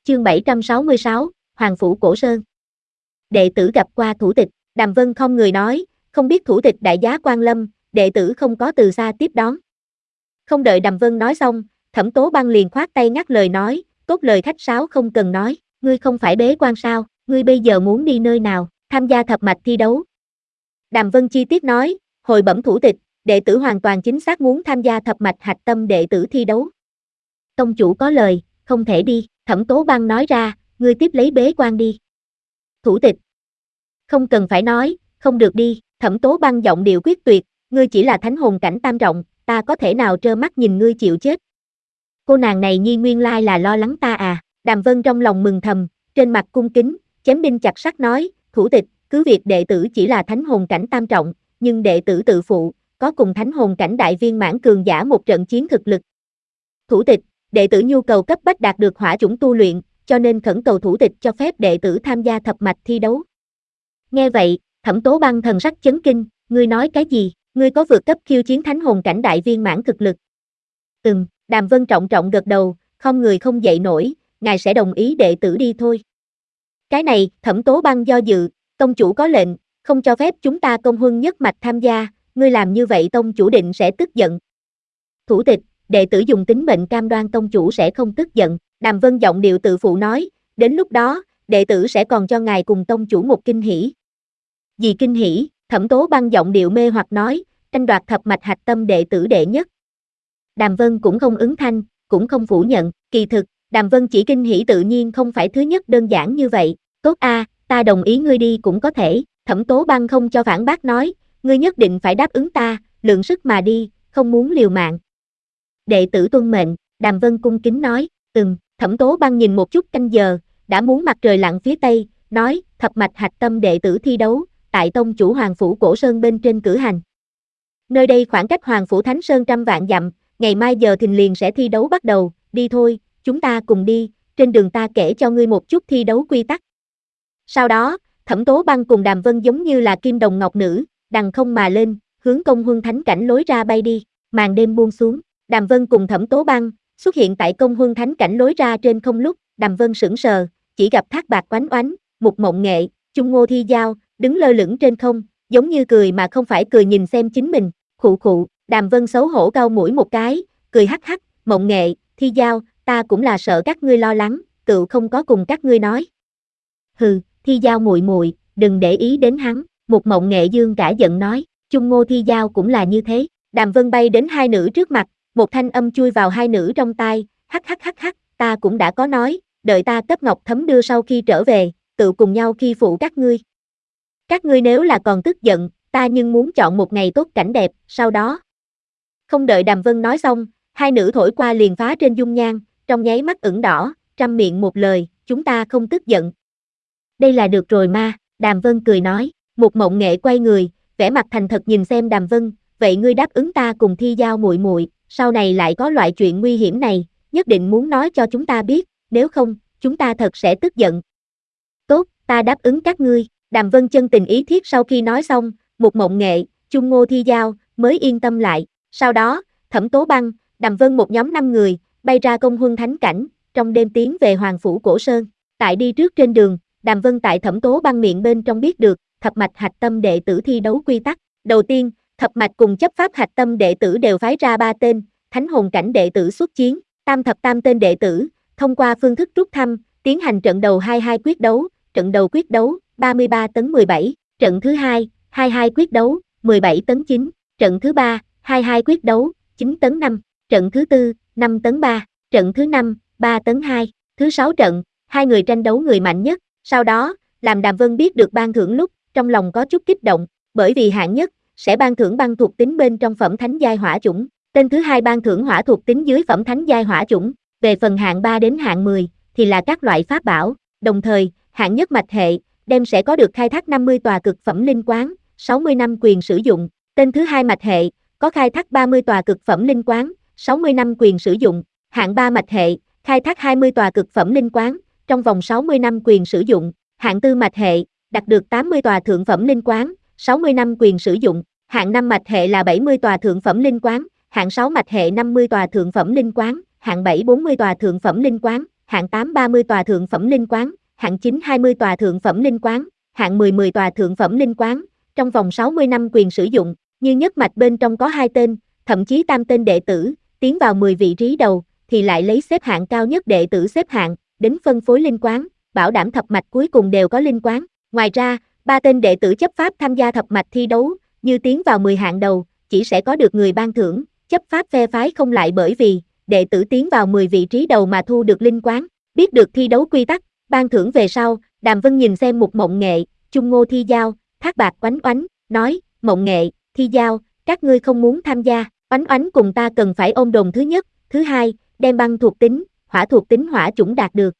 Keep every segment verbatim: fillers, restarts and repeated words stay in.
Chương bảy trăm sáu mươi sáu, Hoàng Phủ Cổ Sơn. Đệ tử gặp qua thủ tịch, Đàm Vân không người nói, không biết thủ tịch đại giá quan lâm, đệ tử không có từ xa tiếp đón. Không đợi Đàm Vân nói xong, Thẩm Tố Băng liền khoát tay ngắt lời nói, tốt lời khách sáo không cần nói, ngươi không phải bế quan sao, ngươi bây giờ muốn đi nơi nào, tham gia thập mạch thi đấu. Đàm Vân chi tiết nói, hồi bẩm thủ tịch, đệ tử hoàn toàn chính xác muốn tham gia thập mạch hạch tâm đệ tử thi đấu. Tông chủ có lời, không thể đi, Thẩm Tố Băng nói ra, ngươi tiếp lấy bế quan đi. Thủ tịch. Không cần phải nói, không được đi, Thẩm Tố Băng giọng điệu quyết tuyệt, ngươi chỉ là thánh hồn cảnh tam trọng, ta có thể nào trơ mắt nhìn ngươi chịu chết. Cô nàng này nhi nguyên lai là lo lắng ta à, Đàm Vân trong lòng mừng thầm, trên mặt cung kính, chém đinh chặt sắt nói, thủ tịch, cứ việc đệ tử chỉ là thánh hồn cảnh tam trọng, nhưng đệ tử tự phụ, có cùng thánh hồn cảnh đại viên mãn cường giả một trận chiến thực lực. Thủ tịch, đệ tử nhu cầu cấp bách đạt được hỏa chủng tu luyện, cho nên khẩn cầu thủ tịch cho phép đệ tử tham gia thập mạch thi đấu. Nghe vậy, Thẩm Tố Băng thần sắc chấn kinh, ngươi nói cái gì, ngươi có vượt cấp khiêu chiến thánh hồn cảnh đại viên mãn thực lực. Ừm, Đàm Vân trọng trọng gật đầu, không người không dậy nổi, ngài sẽ đồng ý đệ tử đi thôi. Cái này, Thẩm Tố Băng do dự, tông chủ có lệnh, không cho phép chúng ta công huân nhất mạch tham gia, ngươi làm như vậy tông chủ định sẽ tức giận. Thủ tịch, đệ tử dùng tính mệnh cam đoan tông chủ sẽ không tức giận, Đàm Vân giọng điệu tự phụ nói, đến lúc đó, đệ tử sẽ còn cho ngài cùng tông chủ một kinh hỉ. Gì kinh hỉ, Thẩm Tố Băng giọng điệu mê hoặc nói, tranh đoạt thập mạch hạch tâm đệ tử đệ nhất. Đàm Vân cũng không ứng thanh, cũng không phủ nhận, kỳ thực, Đàm Vân chỉ kinh hỉ tự nhiên không phải thứ nhất đơn giản như vậy, tốt a, ta đồng ý ngươi đi cũng có thể, Thẩm Tố Băng không cho phản bác nói, ngươi nhất định phải đáp ứng ta, lượng sức mà đi, không muốn liều mạng. Đệ tử tuân mệnh, Đàm Vân cung kính nói, ừm, Thẩm Tố Băng nhìn một chút canh giờ, đã muốn mặt trời lặn phía tây, nói, thập mạch hạch tâm đệ tử thi đấu, tại tông chủ Hoàng Phủ Cổ Sơn bên trên cử hành. Nơi đây khoảng cách Hoàng Phủ Thánh Sơn trăm vạn dặm, ngày mai giờ thìn liền sẽ thi đấu bắt đầu, đi thôi, chúng ta cùng đi, trên đường ta kể cho ngươi một chút thi đấu quy tắc. Sau đó, Thẩm Tố Băng cùng Đàm Vân giống như là kim đồng ngọc nữ, đằng không mà lên, hướng công huân thánh cảnh lối ra bay đi, màn đêm buông xuống, Đàm Vân cùng Thẩm Tố Băng xuất hiện tại công huân thánh cảnh lối ra trên không lúc, Đàm Vân sững sờ, chỉ gặp Thác Bạc oánh oánh, Mục Mộng Nghệ, Chung Ngô Thi Giao, đứng lơ lửng trên không, giống như cười mà không phải cười nhìn xem chính mình, khụ khụ, Đàm Vân xấu hổ cau mũi một cái, cười hắc hắc, Mộng Nghệ, Thi Giao, ta cũng là sợ các ngươi lo lắng, cựu không có cùng các ngươi nói. Hừ, Thi Giao muội muội, đừng để ý đến hắn, Mục Mộng Nghệ dương cả giận nói, Chung Ngô Thi Giao cũng là như thế, Đàm Vân bay đến hai nữ trước mặt, một thanh âm chui vào hai nữ trong tai, hắc hắc hắc hắc, ta cũng đã có nói, đợi ta cấp ngọc thấm đưa sau khi trở về, tự cùng nhau khi phụ các ngươi. Các ngươi nếu là còn tức giận, ta nhưng muốn chọn một ngày tốt cảnh đẹp, sau đó. Không đợi Đàm Vân nói xong, hai nữ thổi qua liền phá trên dung nhan, trong nháy mắt ửng đỏ, trăm miệng một lời, chúng ta không tức giận. Đây là được rồi ma, Đàm Vân cười nói, Một Mộng Nghệ quay người, vẻ mặt thành thật nhìn xem Đàm Vân, vậy ngươi đáp ứng ta cùng Thi Giao muội muội, sau này lại có loại chuyện nguy hiểm này, nhất định muốn nói cho chúng ta biết, nếu không, chúng ta thật sẽ tức giận. Tốt, ta đáp ứng các ngươi, Đàm Vân chân tình ý thiết sau khi nói xong, Một Mộng Nghệ, Chung Ngô Thi Giao, mới yên tâm lại, sau đó, Thẩm Tố Băng, Đàm Vân một nhóm năm người, bay ra công huân thánh cảnh, trong đêm tiến về Hoàng Phủ Cổ Sơn, tại đi trước trên đường, Đàm Vân tại Thẩm Tố Băng miệng bên trong biết được, thập mạch hạch tâm đệ tử thi đấu quy tắc, đầu tiên, thập mạch cùng chấp pháp hạch tâm đệ tử đều phái ra ba tên, thánh hồn cảnh đệ tử xuất chiến, tam thập tam tên đệ tử, thông qua phương thức rút thăm, tiến hành trận đầu hai hai quyết đấu, trận đầu quyết đấu, ba mươi ba tấn mười bảy, trận thứ hai, hai hai quyết đấu, mười bảy tấn chín, trận thứ ba, hai hai quyết đấu, chín tấn năm, trận thứ tư, năm tấn ba, trận thứ năm, ba tấn hai, thứ sáu trận, hai người tranh đấu người mạnh nhất, sau đó, làm Đàm Vân biết được ban thưởng lúc, trong lòng có chút kích động, bởi vì hạng nhất, sẽ ban thưởng băng thuộc tính bên trong phẩm thánh giai hỏa chủng, tên thứ hai ban thưởng hỏa thuộc tính dưới phẩm thánh giai hỏa chủng, về phần hạng ba đến hạng mười, thì là các loại pháp bảo, đồng thời, hạng nhất mạch hệ, đem sẽ có được khai thác năm mươi tòa cực phẩm linh quán, sáu mươi năm quyền sử dụng, tên thứ hai mạch hệ, có khai thác ba mươi tòa cực phẩm linh quán, sáu mươi năm quyền sử dụng, hạng ba mạch hệ, khai thác hai mươi tòa cực phẩm linh quán, trong vòng sáu mươi năm quyền sử dụng, hạng tư mạch hệ, đạt được tám mươi tòa thượng phẩm linh quán, sáu mươi năm quyền sử dụng, hạng năm mạch hệ là bảy mươi tòa thượng phẩm linh quán, hạng sáu mạch hệ năm mươi tòa thượng phẩm linh quán, hạng bảy bốn mươi tòa thượng phẩm linh quán, hạng tám ba mươi tòa thượng phẩm linh quán, hạng chín hai mươi tòa thượng phẩm linh quán, hạng mười mười tòa thượng phẩm linh quán, trong vòng sáu mươi năm quyền sử dụng, như nhất mạch bên trong có hai tên, thậm chí tam tên đệ tử, tiến vào mười vị trí đầu, thì lại lấy xếp hạng cao nhất đệ tử xếp hạng, đến phân phối linh quán, bảo đảm thập mạch cuối cùng đều có linh quán. Ngoài ra, ba tên đệ tử chấp pháp tham gia thập mạch thi đấu, như tiến vào mười hạng đầu, chỉ sẽ có được người ban thưởng, chấp pháp phe phái không lại bởi vì đệ tử tiến vào mười vị trí đầu mà thu được linh quán. Biết được thi đấu quy tắc, ban thưởng về sau, Đàm Vân nhìn xem Mục Mộng Nghệ, Chung Ngô Thi Giao, Thác Bạc Oánh Oánh, nói, Mộng Nghệ, Thi Giao, các ngươi không muốn tham gia, Oánh Oánh cùng ta cần phải ôm đồn thứ nhất, thứ hai, đem băng thuộc tính, hỏa thuộc tính hỏa chủng đạt được.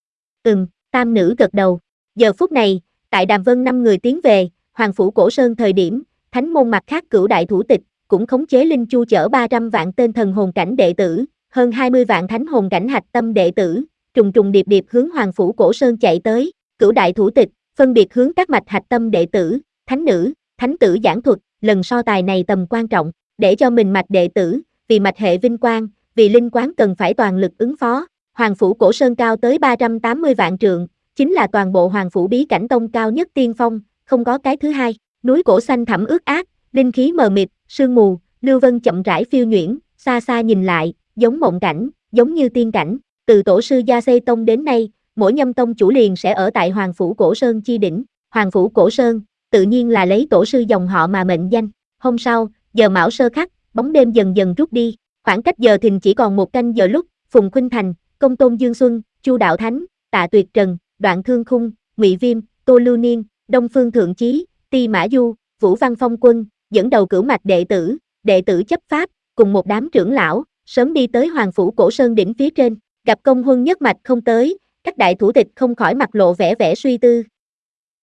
Ừm, tam nữ gật đầu. Giờ phút này, tại Đàm Vân năm người tiến về, Hoàng Phủ Cổ Sơn thời điểm, thánh môn mặt khác cửu đại thủ tịch, cũng khống chế linh chu chở ba trăm vạn tên thần hồn cảnh đệ tử, hơn hai mươi vạn thánh hồn cảnh hạch tâm đệ tử, trùng trùng điệp điệp hướng Hoàng Phủ Cổ Sơn chạy tới, cửu đại thủ tịch, phân biệt hướng các mạch hạch tâm đệ tử, thánh nữ, thánh tử giảng thuật, lần so tài này tầm quan trọng, để cho mình mạch đệ tử, vì mạch hệ vinh quang, vì linh quán cần phải toàn lực ứng phó. Hoàng Phủ Cổ Sơn cao tới ba trăm tám mươi vạn trượng, chính là toàn bộ Hoàng Phủ Bí Cảnh Tông cao nhất tiên phong, không có cái thứ hai. Núi cổ xanh thẳm ướt át, linh khí mờ mịt, sương mù, lưu vân chậm rãi phiêu nhuyễn, xa xa nhìn lại, giống mộng cảnh, giống như tiên cảnh. Từ tổ sư Gia Xây Tông đến nay, mỗi nhâm tông chủ liền sẽ ở tại Hoàng Phủ Cổ Sơn chi đỉnh. Hoàng Phủ Cổ Sơn, tự nhiên là lấy tổ sư dòng họ mà mệnh danh. Hôm sau, giờ mão sơ khắc, bóng đêm dần dần rút đi, khoảng cách giờ thìn chỉ còn một canh giờ lúc, Phùng Khuynh Thành, Công Tôn Dương Xuân, Chu Đạo Thánh, Tạ Tuyệt Trần, Đoạn Thương Khung, Ngụy Viêm, Tô Lưu Niên, Đông Phương Thượng Chí, Ti Mã Du, Vũ Văn Phong Quân, dẫn đầu cửu mạch đệ tử, đệ tử chấp pháp, cùng một đám trưởng lão, sớm đi tới Hoàng Phủ Cổ Sơn đỉnh phía trên, gặp Công Huân nhất mạch không tới, các đại thủ tịch không khỏi mặt lộ vẻ vẻ suy tư.